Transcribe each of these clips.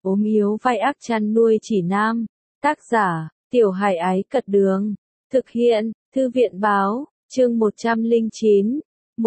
ốm yếu vai ác chăn nuôi chỉ nam. Tác giả, Tiểu Hải Ái Cật Đường. Thực hiện, Thư viện Báo, chương 109.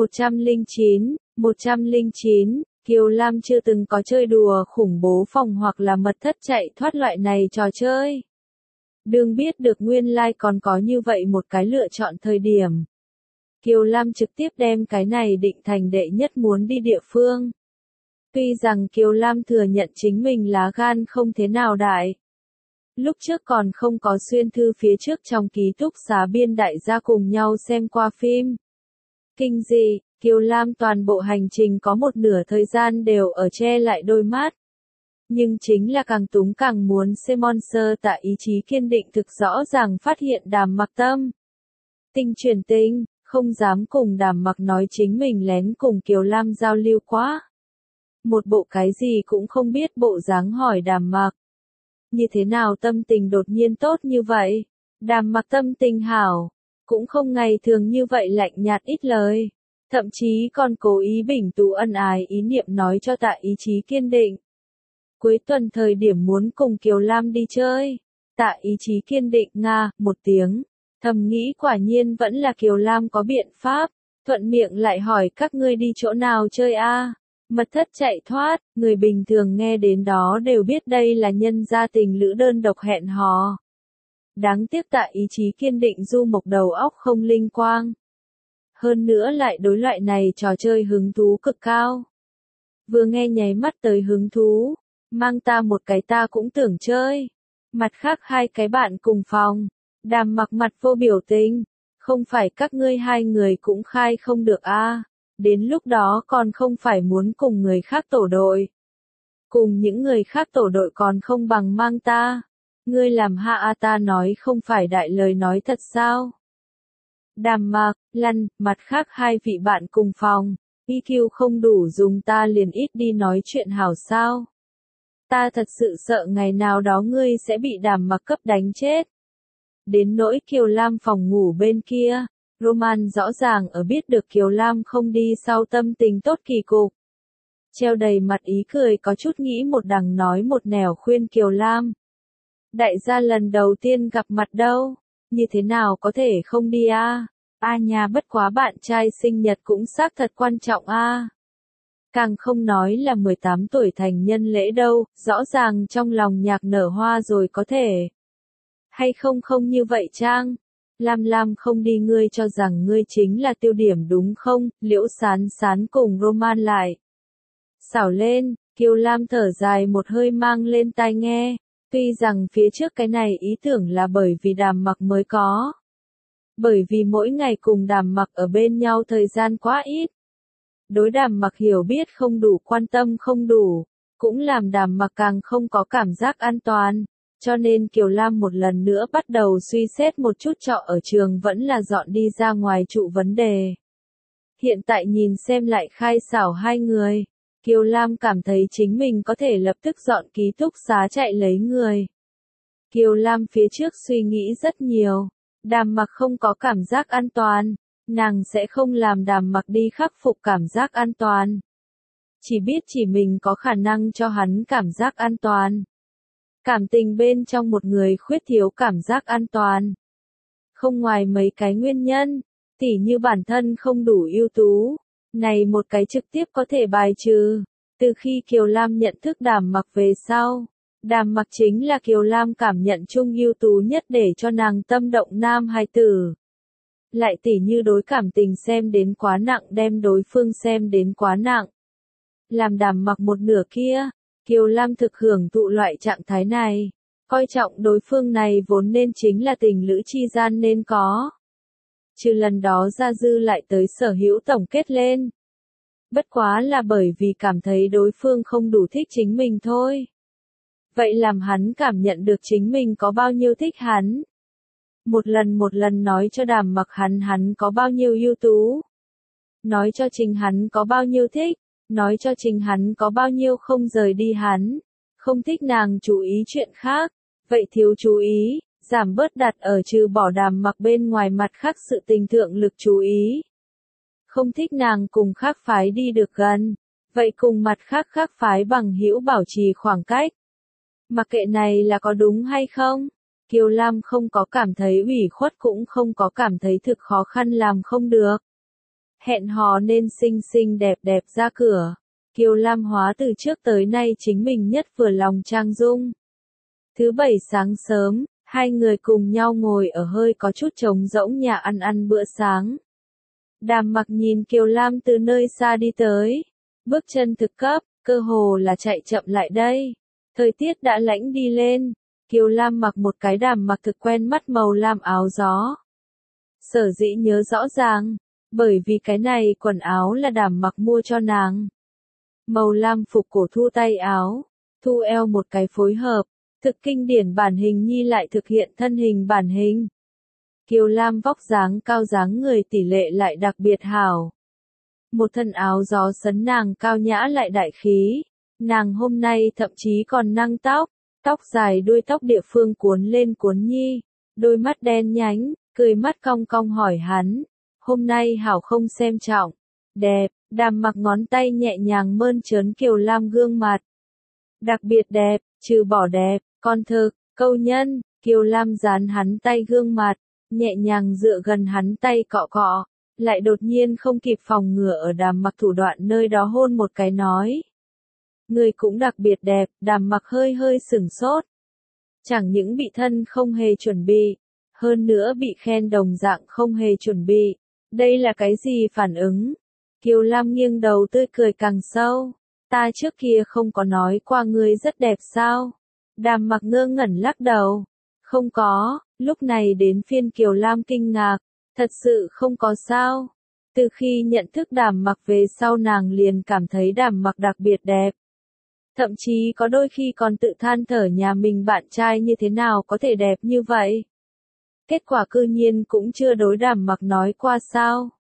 109. Kiều Lam chưa từng có chơi đùa khủng bố phòng hoặc là mật thất chạy thoát loại này trò chơi. Đương biết được nguyên lai còn có như vậy một cái lựa chọn thời điểm. Kiều Lam trực tiếp đem cái này định thành đệ nhất muốn đi địa phương. Tuy rằng Kiều Lam thừa nhận chính mình lá gan không thế nào đại. Lúc trước còn không có xuyên thư phía trước trong ký túc xá biên đại gia cùng nhau xem qua phim. Kinh dị, Kiều Lam toàn bộ hành trình có một nửa thời gian đều ở che lại đôi mắt. Nhưng chính là càng túng càng muốn xem Monster tạ ý chí kiên định thực rõ ràng phát hiện Đàm Mặc tâm. Tinh truyền tinh, không dám cùng Đàm Mặc nói chính mình lén cùng Kiều Lam giao lưu quá. Một bộ cái gì cũng không biết bộ dáng hỏi Đàm Mặc. Như thế nào tâm tình đột nhiên tốt như vậy? Đàm Mặc tâm tình hảo, cũng không ngày thường như vậy lạnh nhạt ít lời. Thậm chí còn cố ý bình tú ân ái ý niệm nói cho tạ ý chí kiên định. Cuối tuần thời điểm muốn cùng Kiều Lam đi chơi. Tạ ý chí kiên định nga, một tiếng. Thầm nghĩ quả nhiên vẫn là Kiều Lam có biện pháp. Thuận miệng lại hỏi các ngươi đi chỗ nào chơi a? Mật thất chạy thoát, người bình thường nghe đến đó đều biết đây là nhân gia tình lữ đơn độc hẹn hò. Đáng tiếc tạ ý chí kiên định du mộc đầu óc không linh quang. Hơn nữa lại đối loại này trò chơi hứng thú cực cao. Vừa nghe nháy mắt tới hứng thú, mang ta một cái ta cũng tưởng chơi. Mặt khác hai cái bạn cùng phòng, Đàm Mặc mặt vô biểu tình, không phải các ngươi hai người cũng khai không được a? Đến lúc đó còn không phải muốn cùng người khác tổ đội. Cùng những người khác tổ đội còn không bằng mang ta. Ngươi làm hạ a ta nói không phải đại lời nói thật sao? Đàm Mặc, lăn, mặt khác hai vị bạn cùng phòng, EQ không đủ dùng ta liền ít đi nói chuyện hảo sao? Ta thật sự sợ ngày nào đó ngươi sẽ bị Đàm Mặc cấp đánh chết. Đến nỗi Kiều Lam phòng ngủ bên kia, Roman rõ ràng ở biết được Kiều Lam không đi sau tâm tình tốt kỳ cục. Treo đầy mặt ý cười có chút nghĩ một đằng nói một nẻo khuyên Kiều Lam. Đại gia lần đầu tiên gặp mặt đâu, như thế nào có thể không đi a? A nha bất quá bạn trai sinh nhật cũng xác thật quan trọng a. Càng không nói là 18 tuổi thành nhân lễ đâu, rõ ràng trong lòng nhạc nở hoa rồi có thể. Hay không không như vậy Trang? Lam không đi ngươi cho rằng ngươi chính là tiêu điểm đúng không? Liễu Sán Sán cùng Roman lại. Xảo lên, Kiều Lam thở dài một hơi mang lên tai nghe. Tuy rằng phía trước cái này ý tưởng là bởi vì Đàm Mặc mới có. Bởi vì mỗi ngày cùng Đàm Mặc ở bên nhau thời gian quá ít. Đối Đàm Mặc hiểu biết không đủ, quan tâm không đủ, cũng làm Đàm Mặc càng không có cảm giác an toàn. Cho nên Kiều Lam một lần nữa bắt đầu suy xét một chút trọ ở trường vẫn là dọn đi ra ngoài trụ vấn đề. Hiện tại nhìn xem lại khai xảo hai người, Kiều Lam cảm thấy chính mình có thể lập tức dọn ký túc xá chạy lấy người. Kiều Lam phía trước suy nghĩ rất nhiều, Đàm Mặc không có cảm giác an toàn, nàng sẽ không làm Đàm Mặc đi khắc phục cảm giác an toàn. Chỉ biết chỉ mình có khả năng cho hắn cảm giác an toàn. Cảm tình bên trong một người khuyết thiếu cảm giác an toàn. Không ngoài mấy cái nguyên nhân, tỉ như bản thân không đủ ưu tú. Này một cái trực tiếp có thể bài trừ. Từ khi Kiều Lam nhận thức Đàm Mặc về sau, Đàm Mặc chính là Kiều Lam cảm nhận chung ưu tú nhất để cho nàng tâm động nam hài tử. Lại tỉ như đối cảm tình xem đến quá nặng đem đối phương xem đến quá nặng. Làm Đàm Mặc một nửa kia, Kiều Lam thực hưởng thụ loại trạng thái này, coi trọng đối phương này vốn nên chính là tình lữ chi gian nên có. Trừ lần đó ra dư lại tới sở hữu tổng kết lên. Bất quá là bởi vì cảm thấy đối phương không đủ thích chính mình thôi. Vậy làm hắn cảm nhận được chính mình có bao nhiêu thích hắn. Một lần nói cho Đàm Mặc hắn có bao nhiêu ưu tú. Nói cho Trình hắn có bao nhiêu thích. Nói cho Trình hắn có bao nhiêu không rời đi hắn. Không thích nàng chú ý chuyện khác. Vậy thiếu chú ý, giảm bớt đặt ở trừ bỏ Đàm Mặc bên ngoài mặt khác sự tình thượng lực chú ý. Không thích nàng cùng khác phái đi được gần. Vậy cùng mặt khác phái bằng hữu bảo trì khoảng cách. Mặc kệ này là có đúng hay không? Kiều Lam không có cảm thấy ủy khuất cũng không có cảm thấy thực khó khăn làm không được. Hẹn hò nên xinh xinh đẹp đẹp ra cửa. Kiều Lam hóa từ trước tới nay chính mình nhất vừa lòng trang dung. Thứ bảy sáng sớm, hai người cùng nhau ngồi ở hơi có chút trống rỗng nhà ăn bữa sáng. Đàm Mặc nhìn Kiều Lam từ nơi xa đi tới. Bước chân thực cấp, cơ hồ là chạy chậm lại đây. Thời tiết đã lạnh đi lên. Kiều Lam mặc một cái Đàm Mặc thực quen mắt màu lam áo gió. Sở dĩ nhớ rõ ràng, bởi vì cái này quần áo là Đàm Mặc mua cho nàng. Màu lam phục cổ thu tay áo, thu eo một cái phối hợp, thực kinh điển bản hình nhi lại thực hiện thân hình bản hình. Kiều Lam vóc dáng cao dáng người tỷ lệ lại đặc biệt hảo. Một thân áo gió sấn nàng cao nhã lại đại khí. Nàng hôm nay thậm chí còn năng tóc dài đuôi tóc địa phương cuốn lên cuốn nhi, đôi mắt đen nhánh, cười mắt cong cong hỏi hắn, hôm nay hảo không xem trọng, đẹp, Đàm Mặc ngón tay nhẹ nhàng mơn trớn Kiều Lam gương mặt. Đặc biệt đẹp, trừ bỏ đẹp, còn thực, câu nhân, Kiều Lam dán hắn tay gương mặt, nhẹ nhàng dựa gần hắn tay cọ cọ, lại đột nhiên không kịp phòng ngừa ở Đàm Mặc thủ đoạn nơi đó hôn một cái nói. Người cũng đặc biệt đẹp, Đàm Mặc hơi hơi sửng sốt. Chẳng những bị thân không hề chuẩn bị, hơn nữa bị khen đồng dạng không hề chuẩn bị. Đây là cái gì phản ứng? Kiều Lam nghiêng đầu tươi cười càng sâu. Ta trước kia không có nói qua ngươi rất đẹp sao? Đàm Mặc ngơ ngẩn lắc đầu. Không có, lúc này đến phiên Kiều Lam kinh ngạc. Thật sự không có sao. Từ khi nhận thức Đàm Mặc về sau nàng liền cảm thấy Đàm Mặc đặc biệt đẹp. Thậm chí có đôi khi còn tự than thở nhà mình bạn trai như thế nào có thể đẹp như vậy. Kết quả cư nhiên cũng chưa đối Đàm Mặc nói qua sao.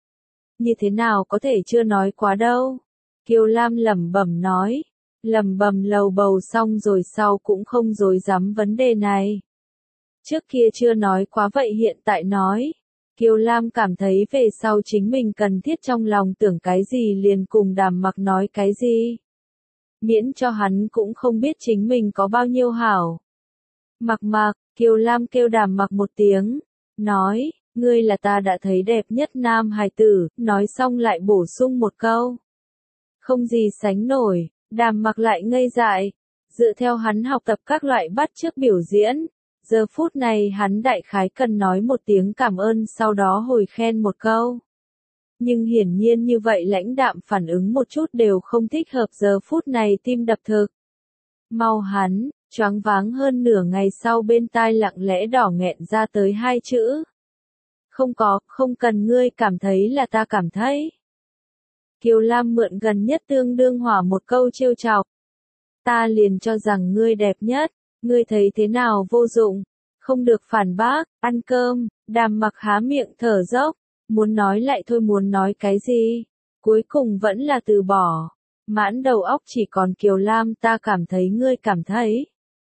Như thế nào có thể chưa nói quá đâu. Kiều Lam lẩm bẩm nói. Lẩm bẩm lầu bầu xong rồi sau cũng không dối dám vấn đề này. Trước kia chưa nói quá vậy hiện tại nói. Kiều Lam cảm thấy về sau chính mình cần thiết trong lòng tưởng cái gì liền cùng Đàm Mặc nói cái gì. Miễn cho hắn cũng không biết chính mình có bao nhiêu hảo. Mặc, Kiều Lam kêu Đàm Mặc một tiếng, nói, ngươi là ta đã thấy đẹp nhất nam hài tử, nói xong lại bổ sung một câu. Không gì sánh nổi, Đàm Mặc lại ngây dại, dựa theo hắn học tập các loại bắt chước biểu diễn. Giờ phút này hắn đại khái cần nói một tiếng cảm ơn sau đó hồi khen một câu. Nhưng hiển nhiên như vậy lãnh đạm phản ứng một chút đều không thích hợp giờ phút này tim đập thực. Mau hắn, choáng váng hơn nửa ngày sau bên tai lặng lẽ đỏ nghẹn ra tới hai chữ. Không cần ngươi cảm thấy là ta cảm thấy. Kiều Lam mượn gần nhất tương đương hỏa một câu trêu chọc. Ta liền cho rằng ngươi đẹp nhất, ngươi thấy thế nào vô dụng, không được phản bác, ăn cơm, Đàm Mặc há miệng thở dốc. Muốn nói lại thôi muốn nói cái gì, cuối cùng vẫn là từ bỏ, mãn đầu óc chỉ còn Kiều Lam ta cảm thấy ngươi cảm thấy.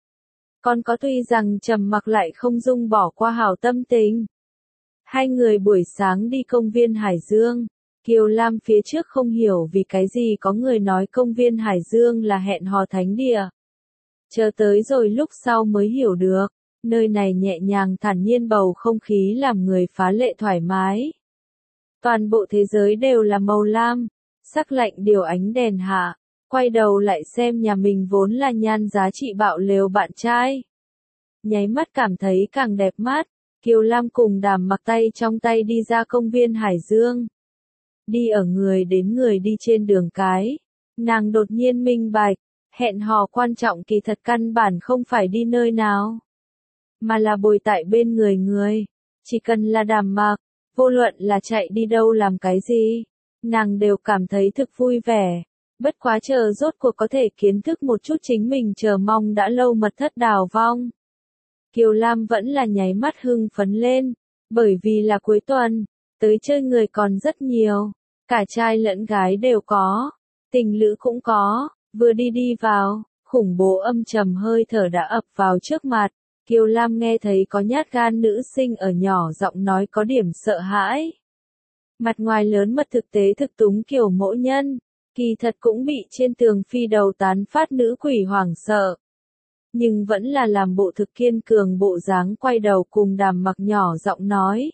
Còn có tuy rằng trầm mặc lại không dung bỏ qua hảo tâm tình. Hai người buổi sáng đi công viên Hải Dương, Kiều Lam phía trước không hiểu vì cái gì có người nói công viên Hải Dương là hẹn hò thánh địa. Chờ tới rồi lúc sau mới hiểu được, nơi này nhẹ nhàng thản nhiên bầu không khí làm người phá lệ thoải mái. Toàn bộ thế giới đều là màu lam, sắc lạnh điều ánh đèn hạ, quay đầu lại xem nhà mình vốn là nhan giá trị bạo lều bạn trai. Nháy mắt cảm thấy càng đẹp mắt, Kiều Lam cùng Đàm Mặc tay trong tay đi ra công viên Hải Dương. Đi ở người đến người đi trên đường cái, nàng đột nhiên minh bạch, hẹn hò quan trọng kỳ thật căn bản không phải đi nơi nào, mà là bồi tại bên người, chỉ cần là Đàm Mặc. Vô luận là chạy đi đâu làm cái gì, nàng đều cảm thấy thực vui vẻ. Bất quá chờ rốt cuộc có thể kiến thức một chút chính mình chờ mong đã lâu mật thất đào vong. Kiều Lam vẫn là nháy mắt hưng phấn lên, bởi vì là cuối tuần, tới chơi người còn rất nhiều, cả trai lẫn gái đều có, tình lữ cũng có, vừa đi vào, khủng bố âm trầm hơi thở đã ập vào trước mặt. Kiều Lam nghe thấy có nhát gan nữ sinh ở nhỏ giọng nói có điểm sợ hãi. Mặt ngoài lớn mật thực tế thực túng kiểu mẫu nhân, kỳ thật cũng bị trên tường phi đầu tán phát nữ quỷ hoảng sợ. nhưng vẫn là làm bộ thực kiên cường bộ dáng quay đầu cùng Đàm Mặc nhỏ giọng nói.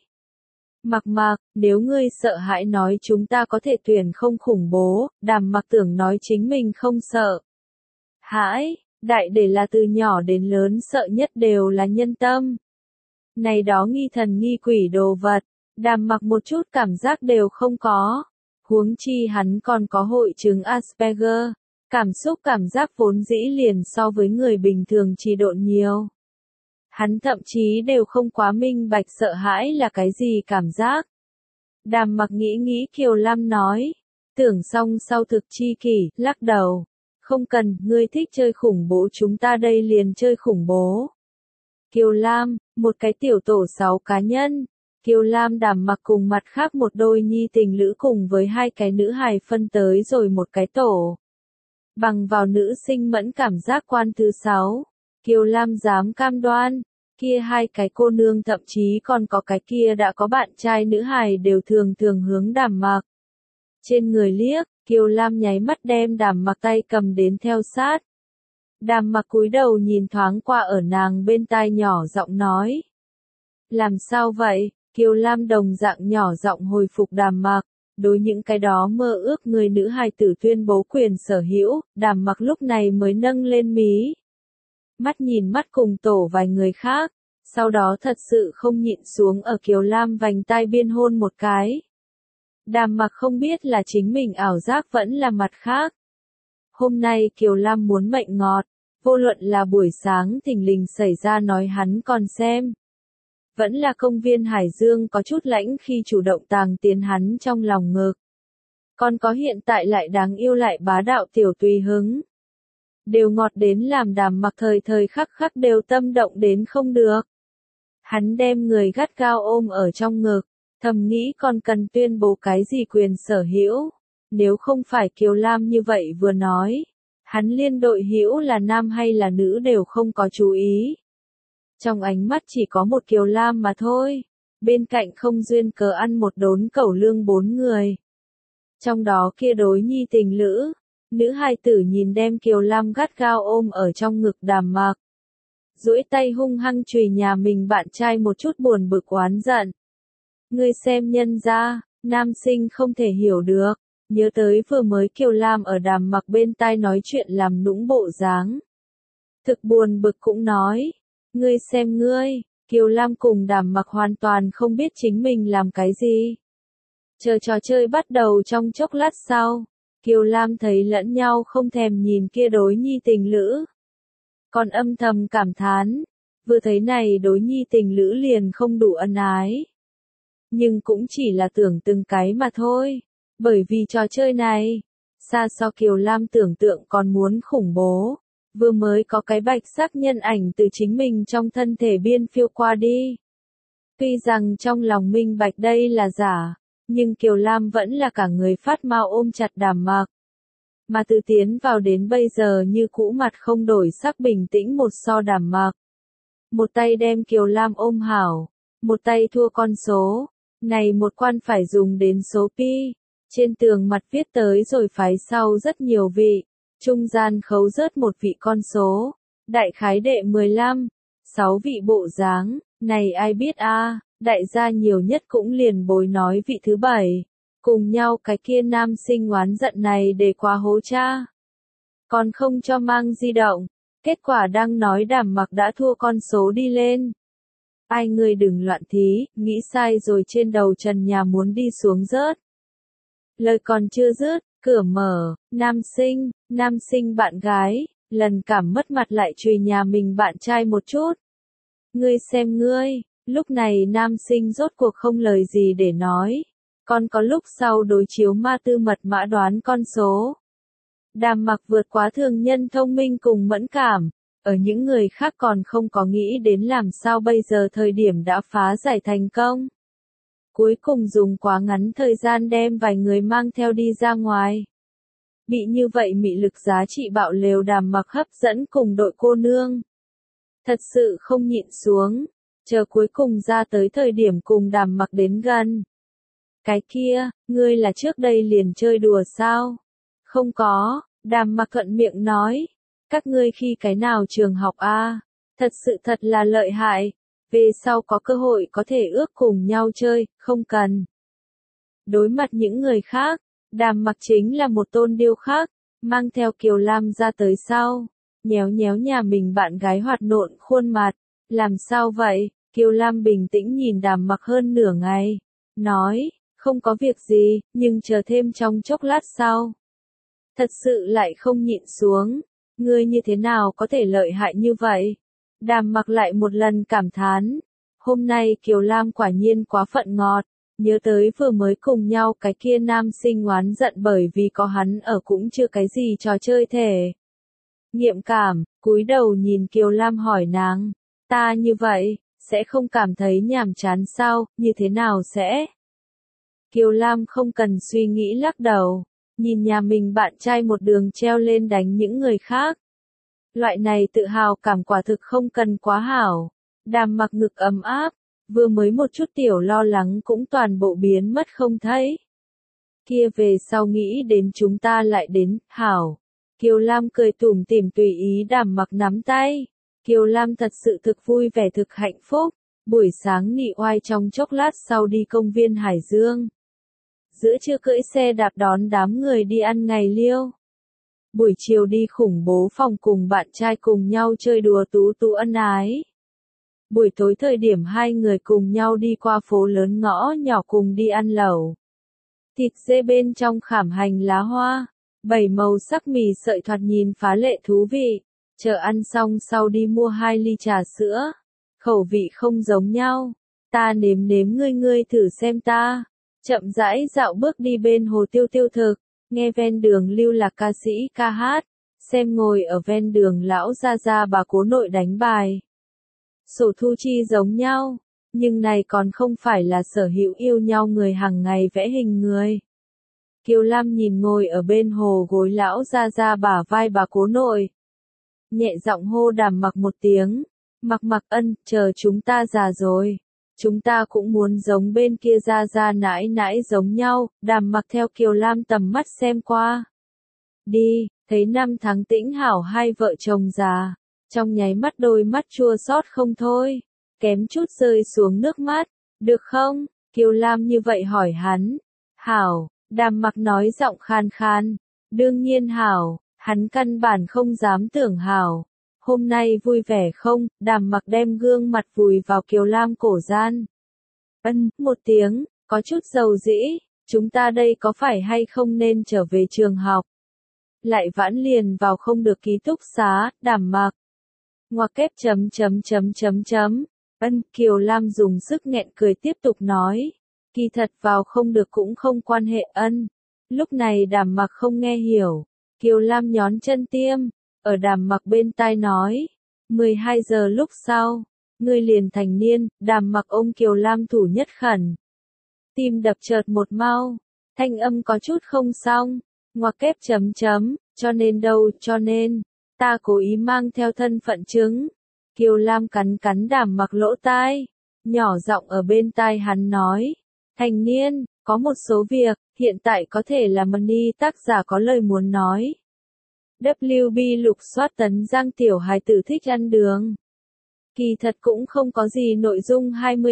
Mặc Mặc, nếu ngươi sợ hãi nói chúng ta có thể tuyển không khủng bố, Đàm Mặc tưởng nói chính mình không sợ. Hãi, đại để là từ nhỏ đến lớn sợ nhất đều là nhân tâm. Này đó nghi thần nghi quỷ đồ vật, Đàm Mặc một chút cảm giác đều không có. Huống chi hắn còn có hội chứng Asperger, cảm giác vốn dĩ liền so với người bình thường trì độn nhiều. Hắn thậm chí đều không quá minh bạch sợ hãi là cái gì cảm giác. Đàm Mặc nghĩ Kiều Lam nói, tưởng xong sau thực chi kỷ, lắc đầu. Không cần, ngươi thích chơi khủng bố chúng ta đây liền chơi khủng bố. Kiều Lam, một cái tiểu tổ 6 cá nhân. Kiều Lam Đàm Mặc cùng mặt khác một đôi nhi tình lữ cùng với 2 cái nữ hài phân tới rồi một cái tổ. Bằng vào nữ sinh mẫn cảm giác quan thứ 6. Kiều Lam dám cam đoan, kia 2 cái cô nương thậm chí còn có cái kia đã có bạn trai nữ hài đều thường hướng Đàm Mặc. Trên người liếc, Kiều Lam nháy mắt đem Đàm Mặc tay cầm đến theo sát. Đàm Mặc cúi đầu nhìn thoáng qua ở nàng bên tai nhỏ giọng nói. Làm sao vậy? Kiều Lam đồng dạng nhỏ giọng hồi phục Đàm Mặc. Đối những cái đó mơ ước người nữ hài tử tuyên bố quyền sở hữu, Đàm Mặc lúc này mới nâng lên mí. Mắt nhìn mắt cùng tổ vài người khác, sau đó thật sự không nhịn xuống ở Kiều Lam vành tai biên hôn một cái. Đàm Mặc không biết là chính mình ảo giác vẫn là mặt khác. Hôm nay Kiều Lam muốn mệnh ngọt, vô luận là buổi sáng thình lình xảy ra nói hắn còn xem. Vẫn là công viên Hải Dương có chút lãnh khi chủ động tàng tiến hắn trong lòng ngực. Còn có hiện tại lại đáng yêu lại bá đạo tiểu tùy hứng. Đều ngọt đến làm Đàm Mặc thời khắc khắc đều tâm động đến không được. Hắn đem người gắt gao ôm ở trong ngực, thầm nghĩ còn cần tuyên bố cái gì quyền sở hữu. Nếu không phải Kiều Lam như vậy vừa nói, hắn liên đội hữu là nam hay là nữ đều không có chú ý. Trong ánh mắt chỉ có một Kiều Lam mà thôi, bên cạnh không duyên cớ ăn một đốn cẩu lương 4 người. Trong đó kia đối nhi tình lữ, nữ hài tử nhìn đem Kiều Lam gắt gao ôm ở trong ngực Đàm Mặc. Duỗi tay hung hăng chùy nhà mình bạn trai một chút buồn bực oán giận. Ngươi xem nhân ra, nam sinh không thể hiểu được, nhớ tới vừa mới Kiều Lam ở Đàm Mặc bên tai nói chuyện làm nũng bộ dáng. Thực buồn bực cũng nói, ngươi xem ngươi, Kiều Lam cùng Đàm Mặc hoàn toàn không biết chính mình làm cái gì. Chờ trò chơi bắt đầu trong chốc lát sau, Kiều Lam thấy lẫn nhau không thèm nhìn kia đối nhi tình lữ. Còn âm thầm cảm thán, vừa thấy này đối nhi tình lữ liền không đủ ân ái. Nhưng cũng chỉ là tưởng từng cái mà thôi, bởi vì trò chơi này, xa so Kiều Lam tưởng tượng còn muốn khủng bố. Vừa mới có cái bạch sắc nhân ảnh từ chính mình trong thân thể biên phiêu qua đi. Tuy rằng trong lòng minh bạch đây là giả, nhưng Kiều Lam vẫn là cả người phát mau ôm chặt Đàm Mặc. Mà từ tiến vào đến bây giờ như cũ mặt không đổi sắc bình tĩnh một so Đàm Mặc. Một tay đem Kiều Lam ôm hảo, một tay thua con số. Này một quan phải dùng đến số pi. Trên tường mặt viết tới rồi phái sau rất nhiều vị. Trung gian khấu rớt một vị con số. Đại khái đệ 15. 6 vị bộ dáng. Này ai biết a, đại gia nhiều nhất cũng liền bối nói vị thứ 7. Cùng nhau cái kia nam sinh oán giận này để qua hố cha. Còn không cho mang di động. Kết quả đang nói Đàm Mặc đã thua con số đi lên. Ai ngươi đừng loạn thí, nghĩ sai rồi trên đầu trần nhà muốn đi xuống rớt. Lời còn chưa dứt, cửa mở, nam sinh bạn gái, lần cảm mất mặt lại chùy nhà mình bạn trai một chút. Ngươi xem ngươi, lúc này nam sinh rốt cuộc không lời gì để nói. Còn có lúc sau đối chiếu ma tư mật mã đoán con số. Đàm Mặc vượt quá thường nhân thông minh cùng mẫn cảm. Ở những người khác còn không có nghĩ đến làm sao bây giờ thời điểm đã phá giải thành công. Cuối cùng dùng quá ngắn thời gian đem vài người mang theo đi ra ngoài. Bị như vậy mị lực giá trị bạo lều Đàm Mặc hấp dẫn cùng đội cô nương. Thật sự không nhịn xuống, chờ cuối cùng ra tới thời điểm cùng Đàm Mặc đến gần. Cái kia, ngươi là trước đây liền chơi đùa sao? Không có, Đàm Mặc thuận miệng nói. Các ngươi khi cái nào trường học a? Thật sự thật là lợi hại. Về sau có cơ hội có thể ước cùng nhau chơi, không cần. Đối mặt những người khác, Đàm Mặc chính là một tôn điêu khắc, mang theo Kiều Lam ra tới sau, nhéo nhéo nhà mình bạn gái hoạt nộn khuôn mặt. Làm sao vậy? Kiều Lam bình tĩnh nhìn Đàm Mặc hơn nửa ngày, nói, không có việc gì, nhưng chờ thêm trong chốc lát sau. Thật sự lại không nhịn xuống, ngươi như thế nào có thể lợi hại như vậy? Đàm Mặc lại một lần cảm thán, hôm nay Kiều Lam quả nhiên quá phận ngọt, nhớ tới vừa mới cùng nhau cái kia nam sinh oán giận bởi vì có hắn ở cũng chưa cái gì trò chơi thể. Nghiệm cảm, cúi đầu nhìn Kiều Lam hỏi nàng, ta như vậy, sẽ không cảm thấy nhàm chán sao, như thế nào sẽ? Kiều Lam không cần suy nghĩ lắc đầu, nhìn nhà mình bạn trai một đường treo lên đánh những người khác. Loại này tự hào cảm quả thực không cần quá hảo. Đàm Mặc ngực ấm áp, vừa mới một chút tiểu lo lắng cũng toàn bộ biến mất không thấy. Kia về sau nghĩ đến chúng ta lại đến, hảo. Kiều Lam cười tủm tỉm tùy ý Đàm Mặc nắm tay. Kiều Lam thật sự thực vui vẻ thực hạnh phúc. Buổi sáng nị oai trong chốc lát sau đi công viên Hải Dương. Giữa trưa cưỡi xe đạp đón đám người đi ăn ngày liêu. Buổi chiều đi khủng bố phòng cùng bạn trai cùng nhau chơi đùa tú tú ân ái. Buổi tối thời điểm hai người cùng nhau đi qua phố lớn ngõ nhỏ cùng đi ăn lẩu. Thịt dê bên trong khảm hành lá hoa, 7 màu sắc mì sợi thoạt nhìn phá lệ thú vị. Chờ ăn xong sau đi mua 2 ly trà sữa. Khẩu vị không giống nhau. Ta nếm nếm ngươi thử xem ta. Chậm rãi dạo bước đi bên hồ tiêu tiêu thực. Nghe ven đường lưu lạc ca sĩ ca hát. Xem ngồi ở ven đường lão gia bà cố nội đánh bài. Sổ thu chi giống nhau. Nhưng này còn không phải là sở hữu yêu nhau người hàng ngày vẽ hình người. Kiều Lam nhìn ngồi ở bên hồ gối lão gia bả vai bà cố nội. Nhẹ giọng hô Đàm Mặc một tiếng. Mặc ân, chờ chúng ta già rồi. Chúng ta cũng muốn giống bên kia gia nãi nãi giống nhau. Đàm Mặc theo Kiều Lam tầm mắt xem qua. Đi, thấy 5 tháng tĩnh hảo hai vợ chồng già. Trong nháy mắt đôi mắt chua xót không thôi. Kém chút rơi xuống nước mắt. Được không? Kiều Lam như vậy hỏi hắn. Hảo, Đàm Mặc nói giọng khan khan. Đương nhiên hảo, hắn căn bản không dám tưởng hảo. Hôm nay vui vẻ không? Đàm Mặc đem gương mặt vùi vào Kiều Lam cổ gian. Ân, một tiếng, có chút dầu dĩ. Chúng ta đây có phải hay không nên trở về trường học? Lại vãn liền vào không được ký túc xá, Đàm Mặc. Ngoặc kép chấm. Ân, Kiều Lam dùng sức nghẹn cười tiếp tục nói. Kỳ thật vào không được cũng không quan hệ ân. Lúc này Đàm Mặc không nghe hiểu. Kiều Lam nhón chân tiêm. Ở Đàm Mặc bên tai nói. 12 giờ lúc sau. Ngươi liền thành niên. Đàm Mặc ôm Kiều Lam thủ nhất khẩn. Tim đập chợt một mau. Thanh âm có chút không xong. Ngoặc kép chấm. Cho nên. Ta cố ý mang theo thân phận chứng. Kiều Lam cắn Đàm Mặc lỗ tai. Nhỏ giọng ở bên tai hắn nói. Thành niên, có một số việc, hiện tại có thể là Money tác giả có lời muốn nói. WB lục soát tấn Giang tiểu hài tử thích ăn đường. Kỳ thật cũng không có gì nội dung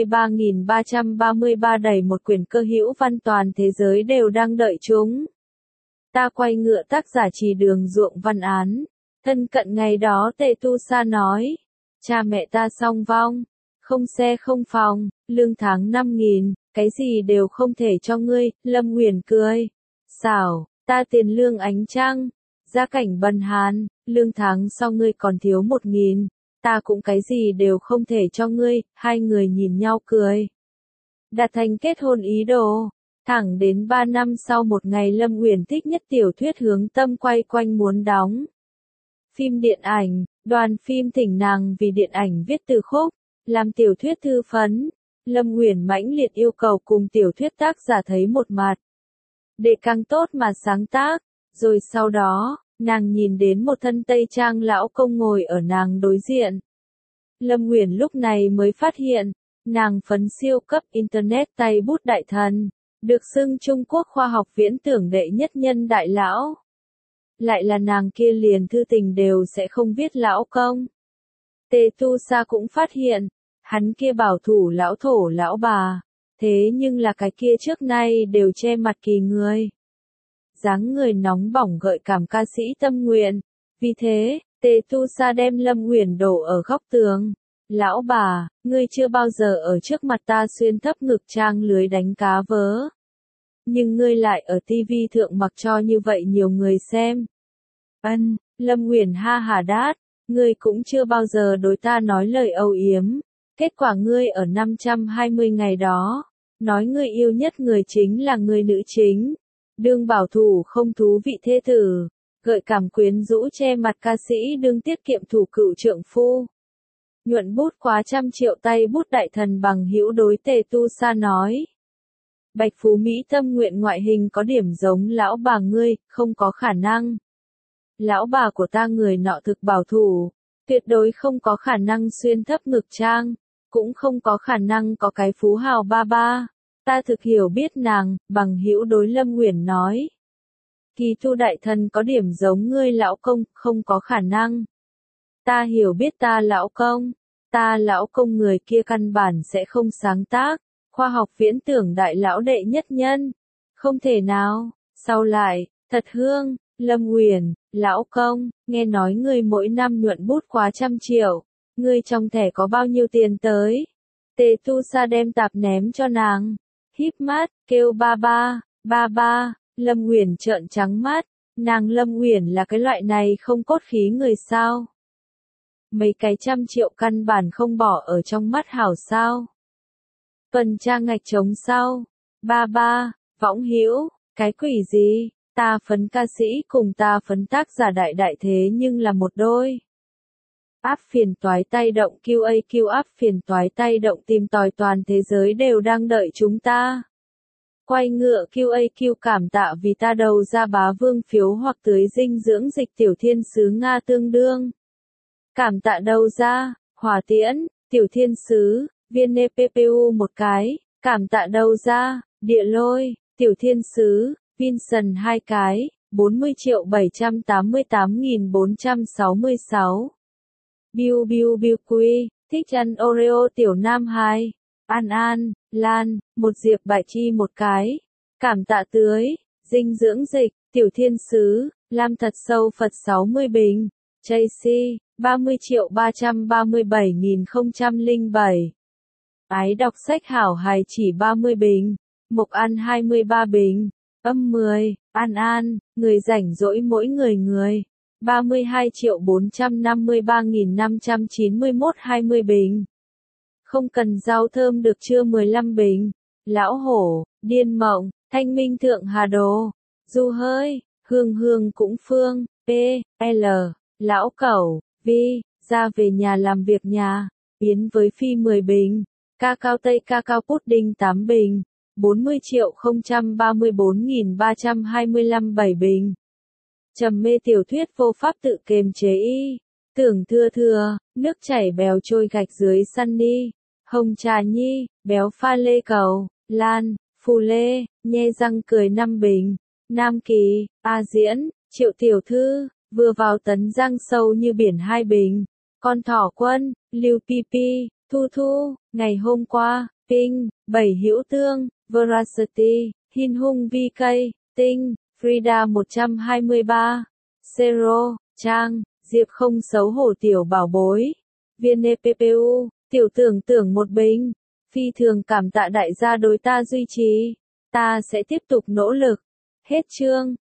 23.333 đầy một quyển cơ hữu văn toàn thế giới đều đang đợi chúng. Ta quay ngựa tác giả chỉ đường ruộng văn án. Thân cận ngày đó Tề Tu Sa nói. Cha mẹ ta song vong. Không xe không phòng, lương tháng 5.000, cái gì đều không thể cho ngươi, Lâm Uyển cười. Xảo, ta tiền lương ánh trăng. Gia cảnh bần hàn, lương tháng sau ngươi còn thiếu 1.000, ta cũng cái gì đều không thể cho ngươi, hai người nhìn nhau cười. Đạt thành kết hôn ý đồ. Thẳng đến 3 năm sau một ngày Lâm Uyển thích nhất tiểu thuyết hướng tâm quay quanh muốn đóng. Phim điện ảnh, đoàn phim thỉnh nàng vì điện ảnh viết từ khúc, làm tiểu thuyết thư phấn. Lâm Uyển mãnh liệt yêu cầu cùng tiểu thuyết tác giả thấy một mặt. Để càng tốt mà sáng tác. Rồi sau đó, nàng nhìn đến một thân tây trang lão công ngồi ở nàng đối diện. Lâm Uyển lúc này mới phát hiện, nàng phấn siêu cấp Internet tay bút đại thần, được xưng Trung Quốc khoa học viễn tưởng đệ nhất nhân đại lão. lại là nàng kia liền thư tình đều sẽ không viết lão công. Tề Tu Sa cũng phát hiện, hắn kia bảo thủ lão thổ lão bà, thế nhưng là cái kia trước nay đều che mặt kỳ người. Dáng người nóng bỏng gợi cảm ca sĩ Tâm Nguyện, vì thế, Tề Tu Sa đem Lâm Uyển đổ ở góc tường. Lão bà, ngươi chưa bao giờ ở trước mặt ta xuyên thấp ngực trang lưới đánh cá vớ. Nhưng ngươi lại ở tivi thượng mặc cho như vậy nhiều người xem. Lâm Uyển ha hà đát, ngươi cũng chưa bao giờ đối ta nói lời âu yếm. Kết quả ngươi ở 520 ngày đó, nói ngươi yêu nhất người chính là người nữ chính. Đương bảo thủ không thú vị thê tử, gợi cảm quyến rũ che mặt ca sĩ đương tiết kiệm thủ cựu trượng phu. Nhuận bút quá 100 triệu tay bút đại thần bằng hữu đối Tề Tu Sa nói. Bạch Phú Mỹ Tâm Nguyện ngoại hình có điểm giống lão bà ngươi, không có khả năng. Lão bà của ta người nọ thực bảo thủ, tuyệt đối không có khả năng xuyên thấp ngực trang, cũng không có khả năng có cái phú hào ba ba. Ta thực hiểu biết nàng, bằng hữu đối Lâm Uyển nói. Kỳ thu đại thần có điểm giống ngươi lão công, không có khả năng. Ta hiểu biết ta lão công người kia căn bản sẽ không sáng tác, khoa học viễn tưởng đại lão đệ nhất nhân. Không thể nào, sau lại, thật hương, Lâm Uyển, lão công, nghe nói ngươi mỗi năm nhuận bút quá 100 triệu, ngươi trong thẻ có bao nhiêu tiền tới? Tề Tu Sa đem tạp ném cho nàng, híp mắt, kêu ba ba, Lâm Uyển trợn trắng mắt, nàng Lâm Uyển là cái loại này không cốt khí người sao? Mấy cái 100 triệu căn bản không bỏ ở trong mắt hảo sao? Phần trang ngạch trống sau, ba, võng hữu, cái quỷ gì? Ta phấn ca sĩ cùng ta phấn tác giả đại thế nhưng là một đôi. Áp phiền toái tay động QAQ áp phiền toái tay động tìm tòi toàn thế giới đều đang đợi chúng ta. Quay ngựa QAQ cảm tạ vì ta đầu ra bá vương phiếu hoặc tưới dinh dưỡng dịch tiểu thiên sứ Nga tương đương. Cảm tạ đầu ra, hỏa tiễn, tiểu thiên sứ, viên nê PPU một cái, cảm tạ đầu ra, địa lôi, tiểu thiên sứ, Vinson 2 cái, 40.788.466. Biu quy, thích ăn Oreo tiểu nam 2. An, Lan, một diệp bại chi một cái. Cảm tạ tưới, dinh dưỡng dịch, tiểu thiên sứ, Lam thật sâu Phật 60 bình. JC, 30.337.007. Ái đọc sách hảo hài chỉ 30 bình. Mộc ăn 23 bình. Âm 10, An, người rảnh rỗi mỗi người. 32.453.591 20 bình. Không cần rau thơm được chưa 15 bình. Lão hổ, điên mộng, thanh minh thượng hà đồ. Du hơi, hương cũng phương, P, L, lão cẩu, Vi, ra về nhà làm việc nhà. Biến với phi 10 bình. Cacao tây cacao pudding 8 bình. 40.034.325 7 bình. Trầm mê tiểu thuyết vô pháp tự kiềm chế y. Tưởng thưa, nước chảy bèo trôi gạch dưới Sunny. Hồng trà nhi, béo pha lê cầu, Lan, phù lê, nhe răng cười 5 bình. Nam Kỳ, A Diễn, Triệu tiểu thư, vừa vào tấn giang sâu như biển 2 bình. Con thỏ quân, Lưu Pipi, Thu, ngày hôm qua, Ping, 7 hữu tương, Veracity, Hin Hung VK, Tinh, Frida 123, Zero, Trang, Diệp không xấu hổ tiểu bảo bối, Viên PPU, tiểu tưởng 1 bình, phi thường cảm tạ đại gia đối ta duy trì, ta sẽ tiếp tục nỗ lực. Hết chương.